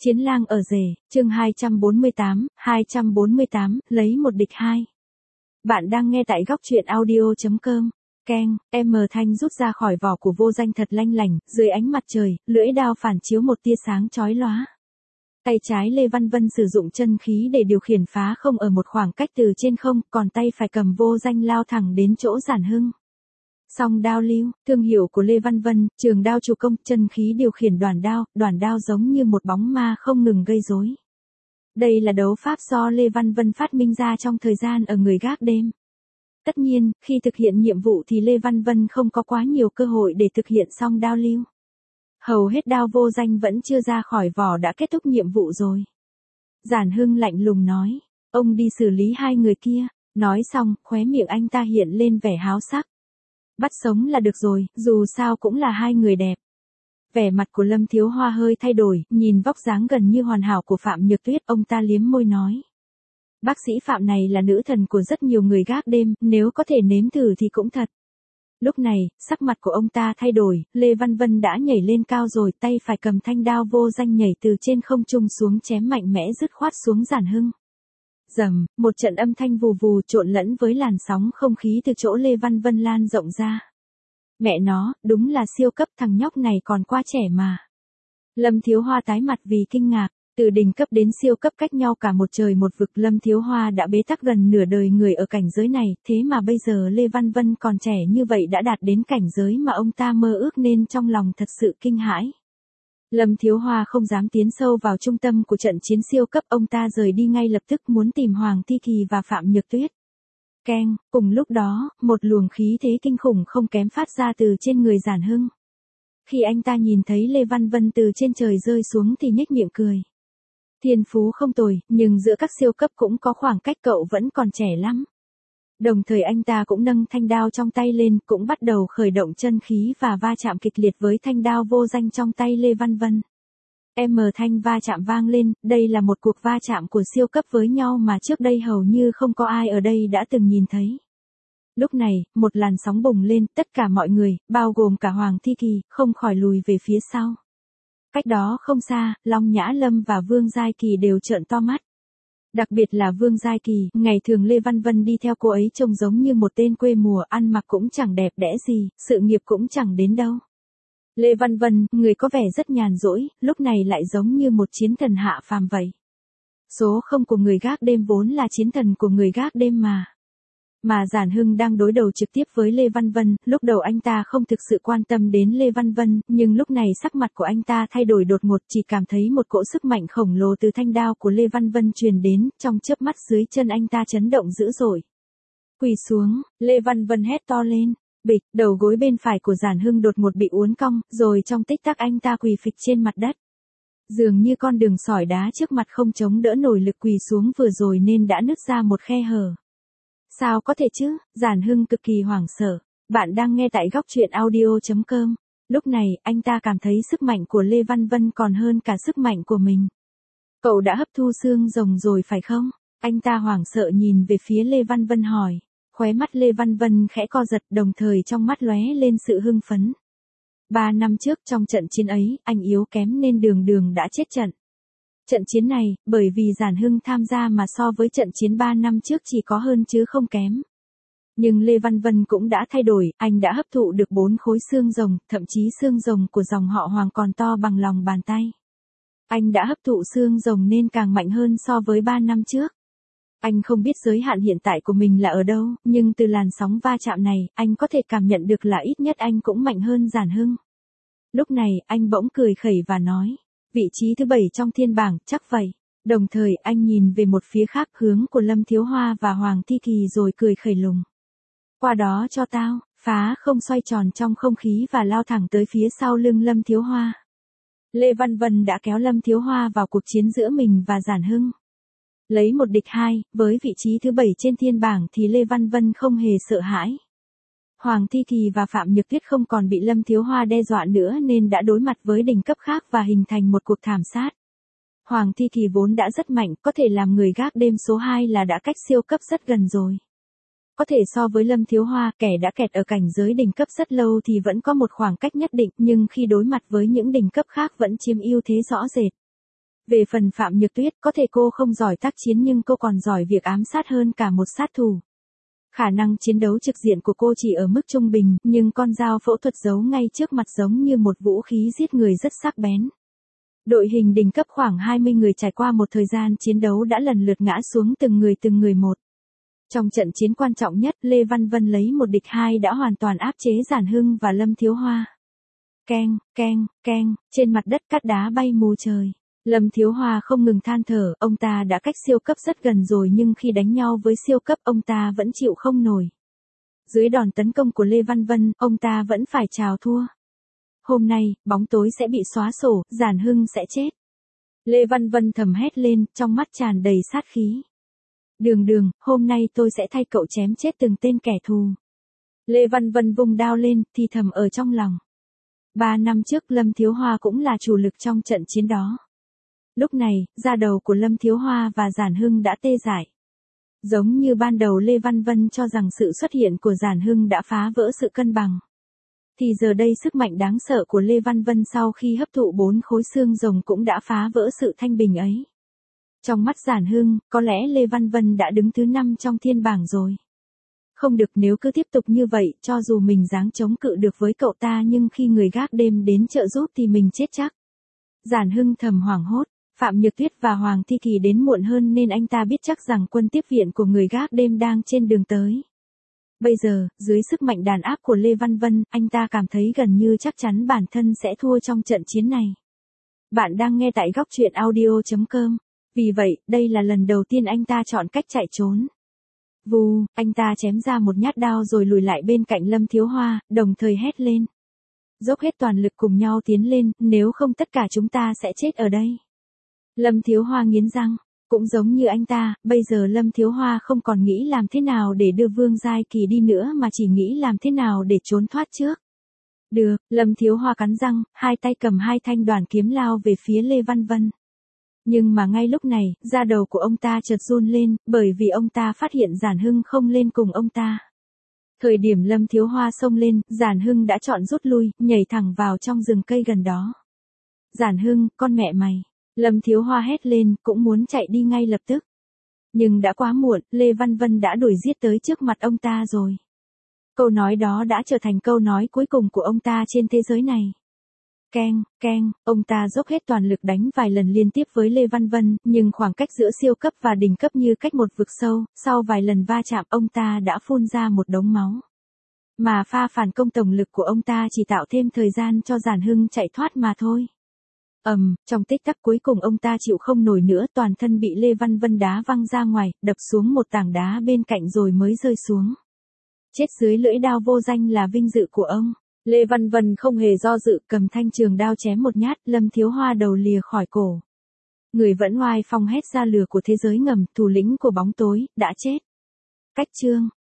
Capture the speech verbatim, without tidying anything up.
Chiến lang ở rể, chương hai trăm bốn mươi tám, hai trăm bốn mươi tám, lấy một địch hai. Bạn đang nghe tại góc truyện audio.com. Keng, M Thanh rút ra khỏi vỏ của vô danh thật lanh lảnh, dưới ánh mặt trời, lưỡi đao phản chiếu một tia sáng chói lóa. Tay trái Lê Văn Vân sử dụng chân khí để điều khiển phá không ở một khoảng cách từ trên không, còn tay phải cầm vô danh lao thẳng đến chỗ Giản Hưng. Song đao lưu, thương hiệu của Lê Văn Vân, trường đao chủ công, chân khí điều khiển đoàn đao, đoàn đao giống như một bóng ma không ngừng gây rối. Đây là đấu pháp do Lê Văn Vân phát minh ra trong thời gian ở người gác đêm. Tất nhiên, khi thực hiện nhiệm vụ thì Lê Văn Vân không có quá nhiều cơ hội để thực hiện song đao lưu. Hầu hết đao vô danh vẫn chưa ra khỏi vỏ đã kết thúc nhiệm vụ rồi. Giản Hưng lạnh lùng nói, ông đi xử lý hai người kia, nói xong, khóe miệng anh ta hiện lên vẻ háo sắc. Bắt sống là được rồi, dù sao cũng là hai người đẹp. Vẻ mặt của Lâm Thiếu Hoa hơi thay đổi, nhìn vóc dáng gần như hoàn hảo của Phạm Nhược Tuyết, ông ta liếm môi nói. Bác sĩ Phạm này là nữ thần của rất nhiều người gác đêm, nếu có thể nếm thử thì cũng thật. Lúc này, sắc mặt của ông ta thay đổi, Lê Văn Vân đã nhảy lên cao rồi, tay phải cầm thanh đao vô danh nhảy từ trên không trung xuống chém mạnh mẽ dứt khoát xuống Giản Hưng. Rầm, một trận âm thanh vù vù trộn lẫn với làn sóng không khí từ chỗ Lê Văn Vân lan rộng ra. Mẹ nó, đúng là siêu cấp, thằng nhóc này còn quá trẻ mà. Lâm Thiếu Hoa tái mặt vì kinh ngạc, từ đỉnh cấp đến siêu cấp cách nhau cả một trời một vực. Lâm Thiếu Hoa đã bế tắc gần nửa đời người ở cảnh giới này, thế mà bây giờ Lê Văn Vân còn trẻ như vậy đã đạt đến cảnh giới mà ông ta mơ ước nên trong lòng thật sự kinh hãi. Lâm Thiếu Hoa không dám tiến sâu vào trung tâm của trận chiến siêu cấp, ông ta rời đi ngay lập tức muốn tìm Hoàng Thi Kỳ và Phạm Nhược Tuyết. Keng, cùng lúc đó, một luồng khí thế kinh khủng không kém phát ra từ trên người Giản Hưng. Khi anh ta nhìn thấy Lê Văn Vân từ trên trời rơi xuống thì nhếch miệng cười. Thiên phú không tồi, nhưng giữa các siêu cấp cũng có khoảng cách, cậu vẫn còn trẻ lắm. Đồng thời anh ta cũng nâng thanh đao trong tay lên, cũng bắt đầu khởi động chân khí và va chạm kịch liệt với thanh đao vô danh trong tay Lê Văn Vân. M thanh va chạm vang lên, đây là một cuộc va chạm của siêu cấp với nhau mà trước đây hầu như không có ai ở đây đã từng nhìn thấy. Lúc này, một làn sóng bùng lên, tất cả mọi người, bao gồm cả Hoàng Thi Kỳ, không khỏi lùi về phía sau. Cách đó không xa, Long Nhã Lâm và Vương Giai Kỳ đều trợn to mắt. Đặc biệt là Vương Giai Kỳ, ngày thường Lê Văn Vân đi theo cô ấy trông giống như một tên quê mùa, ăn mặc cũng chẳng đẹp đẽ gì, sự nghiệp cũng chẳng đến đâu. Lê Văn Vân, người có vẻ rất nhàn rỗi, lúc này lại giống như một chiến thần hạ phàm vậy. Số không của người gác đêm vốn là chiến thần của người gác đêm mà. Mà Giản Hưng đang đối đầu trực tiếp với Lê Văn Vân, lúc đầu anh ta không thực sự quan tâm đến Lê Văn Vân, nhưng lúc này sắc mặt của anh ta thay đổi đột ngột, chỉ cảm thấy một cỗ sức mạnh khổng lồ từ thanh đao của Lê Văn Vân truyền đến, trong chớp mắt dưới chân anh ta chấn động dữ dội. Quỳ xuống, Lê Văn Vân hét to lên, bịch, đầu gối bên phải của Giản Hưng đột ngột bị uốn cong, rồi trong tích tắc anh ta quỳ phịch trên mặt đất. Dường như con đường sỏi đá trước mặt không chống đỡ nổi lực quỳ xuống vừa rồi nên đã nứt ra một khe hở. Sao có thể chứ, Giản Hưng cực kỳ hoảng sợ. Bạn đang nghe tại góc truyện audio.com. Lúc này, anh ta cảm thấy sức mạnh của Lê Văn Vân còn hơn cả sức mạnh của mình. Cậu đã hấp thu xương rồng rồi phải không? Anh ta hoảng sợ nhìn về phía Lê Văn Vân hỏi. Khóe mắt Lê Văn Vân khẽ co giật, đồng thời trong mắt lóe lên sự hưng phấn. Ba năm trước trong trận chiến ấy, anh yếu kém nên đường đường đã chết trận. Trận chiến này, bởi vì Giản Hưng tham gia mà so với trận chiến ba năm trước chỉ có hơn chứ không kém. Nhưng Lê Văn Vân cũng đã thay đổi, anh đã hấp thụ được bốn khối xương rồng, thậm chí xương rồng của dòng họ Hoàng còn to bằng lòng bàn tay. Anh đã hấp thụ xương rồng nên càng mạnh hơn so với ba năm trước. Anh không biết giới hạn hiện tại của mình là ở đâu, nhưng từ làn sóng va chạm này, anh có thể cảm nhận được là ít nhất anh cũng mạnh hơn Giản Hưng. Lúc này, anh bỗng cười khẩy và nói. Vị trí thứ bảy trong thiên bảng, chắc vậy. Đồng thời anh nhìn về một phía khác, hướng của Lâm Thiếu Hoa và Hoàng Thi Kỳ rồi cười khẩy lùng. Qua đó cho tao, phá không xoay tròn trong không khí và lao thẳng tới phía sau lưng Lâm Thiếu Hoa. Lê Văn Vân đã kéo Lâm Thiếu Hoa vào cuộc chiến giữa mình và Giản Hưng. Lấy một địch hai, với vị trí thứ bảy trên thiên bảng thì Lê Văn Vân không hề sợ hãi. Hoàng Thi Kỳ và Phạm Nhược Tuyết không còn bị Lâm Thiếu Hoa đe dọa nữa nên đã đối mặt với đỉnh cấp khác và hình thành một cuộc thảm sát. Hoàng Thi Kỳ vốn đã rất mạnh, có thể làm người gác đêm số hai là đã cách siêu cấp rất gần rồi. Có thể so với Lâm Thiếu Hoa, kẻ đã kẹt ở cảnh giới đỉnh cấp rất lâu thì vẫn có một khoảng cách nhất định, nhưng khi đối mặt với những đỉnh cấp khác vẫn chiếm ưu thế rõ rệt. Về phần Phạm Nhược Tuyết, có thể cô không giỏi tác chiến nhưng cô còn giỏi việc ám sát hơn cả một sát thủ. Khả năng chiến đấu trực diện của cô chỉ ở mức trung bình, nhưng con dao phẫu thuật giấu ngay trước mặt giống như một vũ khí giết người rất sắc bén. Đội hình đỉnh cấp khoảng hai mươi người trải qua một thời gian chiến đấu đã lần lượt ngã xuống từng người từng người một. Trong trận chiến quan trọng nhất, Lê Văn Vân lấy một địch hai đã hoàn toàn áp chế Giản Hưng và Lâm Thiếu Hoa. Keng, keng, keng, trên mặt đất cát đá bay mù trời. Lâm Thiếu Hoa không ngừng than thở, ông ta đã cách siêu cấp rất gần rồi nhưng khi đánh nhau với siêu cấp ông ta vẫn chịu không nổi. Dưới đòn tấn công của Lê Văn Vân, ông ta vẫn phải chào thua. Hôm nay, bóng tối sẽ bị xóa sổ, Giản Hưng sẽ chết. Lê Văn Vân thầm hét lên, trong mắt tràn đầy sát khí. Đường Đường, hôm nay tôi sẽ thay cậu chém chết từng tên kẻ thù. Lê Văn Vân vung đao lên, thì thầm ở trong lòng. Ba năm trước Lâm Thiếu Hoa cũng là chủ lực trong trận chiến đó. Lúc này, da đầu của Lâm Thiếu Hoa và Giản Hưng đã tê dại. Giống như ban đầu Lê Văn Vân cho rằng sự xuất hiện của Giản Hưng đã phá vỡ sự cân bằng. Thì giờ đây sức mạnh đáng sợ của Lê Văn Vân sau khi hấp thụ bốn khối xương rồng cũng đã phá vỡ sự thanh bình ấy. Trong mắt Giản Hưng, có lẽ Lê Văn Vân đã đứng thứ năm trong thiên bảng rồi. Không được, nếu cứ tiếp tục như vậy, cho dù mình dáng chống cự được với cậu ta nhưng khi người gác đêm đến trợ giúp thì mình chết chắc. Giản Hưng thầm hoảng hốt, Phạm Nhược Tuyết và Hoàng Thi Kỳ đến muộn hơn nên anh ta biết chắc rằng quân tiếp viện của người gác đêm đang trên đường tới. Bây giờ, dưới sức mạnh đàn áp của Lê Văn Vân, anh ta cảm thấy gần như chắc chắn bản thân sẽ thua trong trận chiến này. Bạn đang nghe tại góc truyện audio chấm com. Vì vậy, đây là lần đầu tiên anh ta chọn cách chạy trốn. Vù, anh ta chém ra một nhát đao rồi lùi lại bên cạnh Lâm Thiếu Hoa, đồng thời hét lên. Dốc hết toàn lực cùng nhau tiến lên, nếu không tất cả chúng ta sẽ chết ở đây. Lâm Thiếu Hoa nghiến răng, cũng giống như anh ta, bây giờ Lâm Thiếu Hoa không còn nghĩ làm thế nào để đưa Vương Giai Kỳ đi nữa mà chỉ nghĩ làm thế nào để trốn thoát trước. Được, Lâm Thiếu Hoa cắn răng, hai tay cầm hai thanh đoàn kiếm lao về phía Lê Văn Vân. Nhưng mà ngay lúc này, da đầu của ông ta chợt run lên, bởi vì ông ta phát hiện Giản Hưng không lên cùng ông ta. Thời điểm Lâm Thiếu Hoa xông lên, Giản Hưng đã chọn rút lui, nhảy thẳng vào trong rừng cây gần đó. Giản Hưng, con mẹ mày. Lâm Thiếu Hoa hét lên, cũng muốn chạy đi ngay lập tức. Nhưng đã quá muộn, Lê Văn Vân đã đuổi giết tới trước mặt ông ta rồi. Câu nói đó đã trở thành câu nói cuối cùng của ông ta trên thế giới này. Keng, keng, ông ta dốc hết toàn lực đánh vài lần liên tiếp với Lê Văn Vân, nhưng khoảng cách giữa siêu cấp và đỉnh cấp như cách một vực sâu, sau vài lần va chạm ông ta đã phun ra một đống máu. Mà pha phản công tổng lực của ông ta chỉ tạo thêm thời gian cho Giản Hưng chạy thoát mà thôi. Ầm, um, trong tích tắc cuối cùng ông ta chịu không nổi nữa, toàn thân bị Lê Văn Vân đá văng ra ngoài, đập xuống một tảng đá bên cạnh rồi mới rơi xuống. Chết dưới lưỡi đao vô danh là vinh dự của ông. Lê Văn Vân không hề do dự, cầm thanh trường đao chém một nhát, Lâm Thiếu Hoa đầu lìa khỏi cổ. Người vẫn oai phong hét ra lửa của thế giới ngầm, thủ lĩnh của bóng tối, đã chết. Cách chương.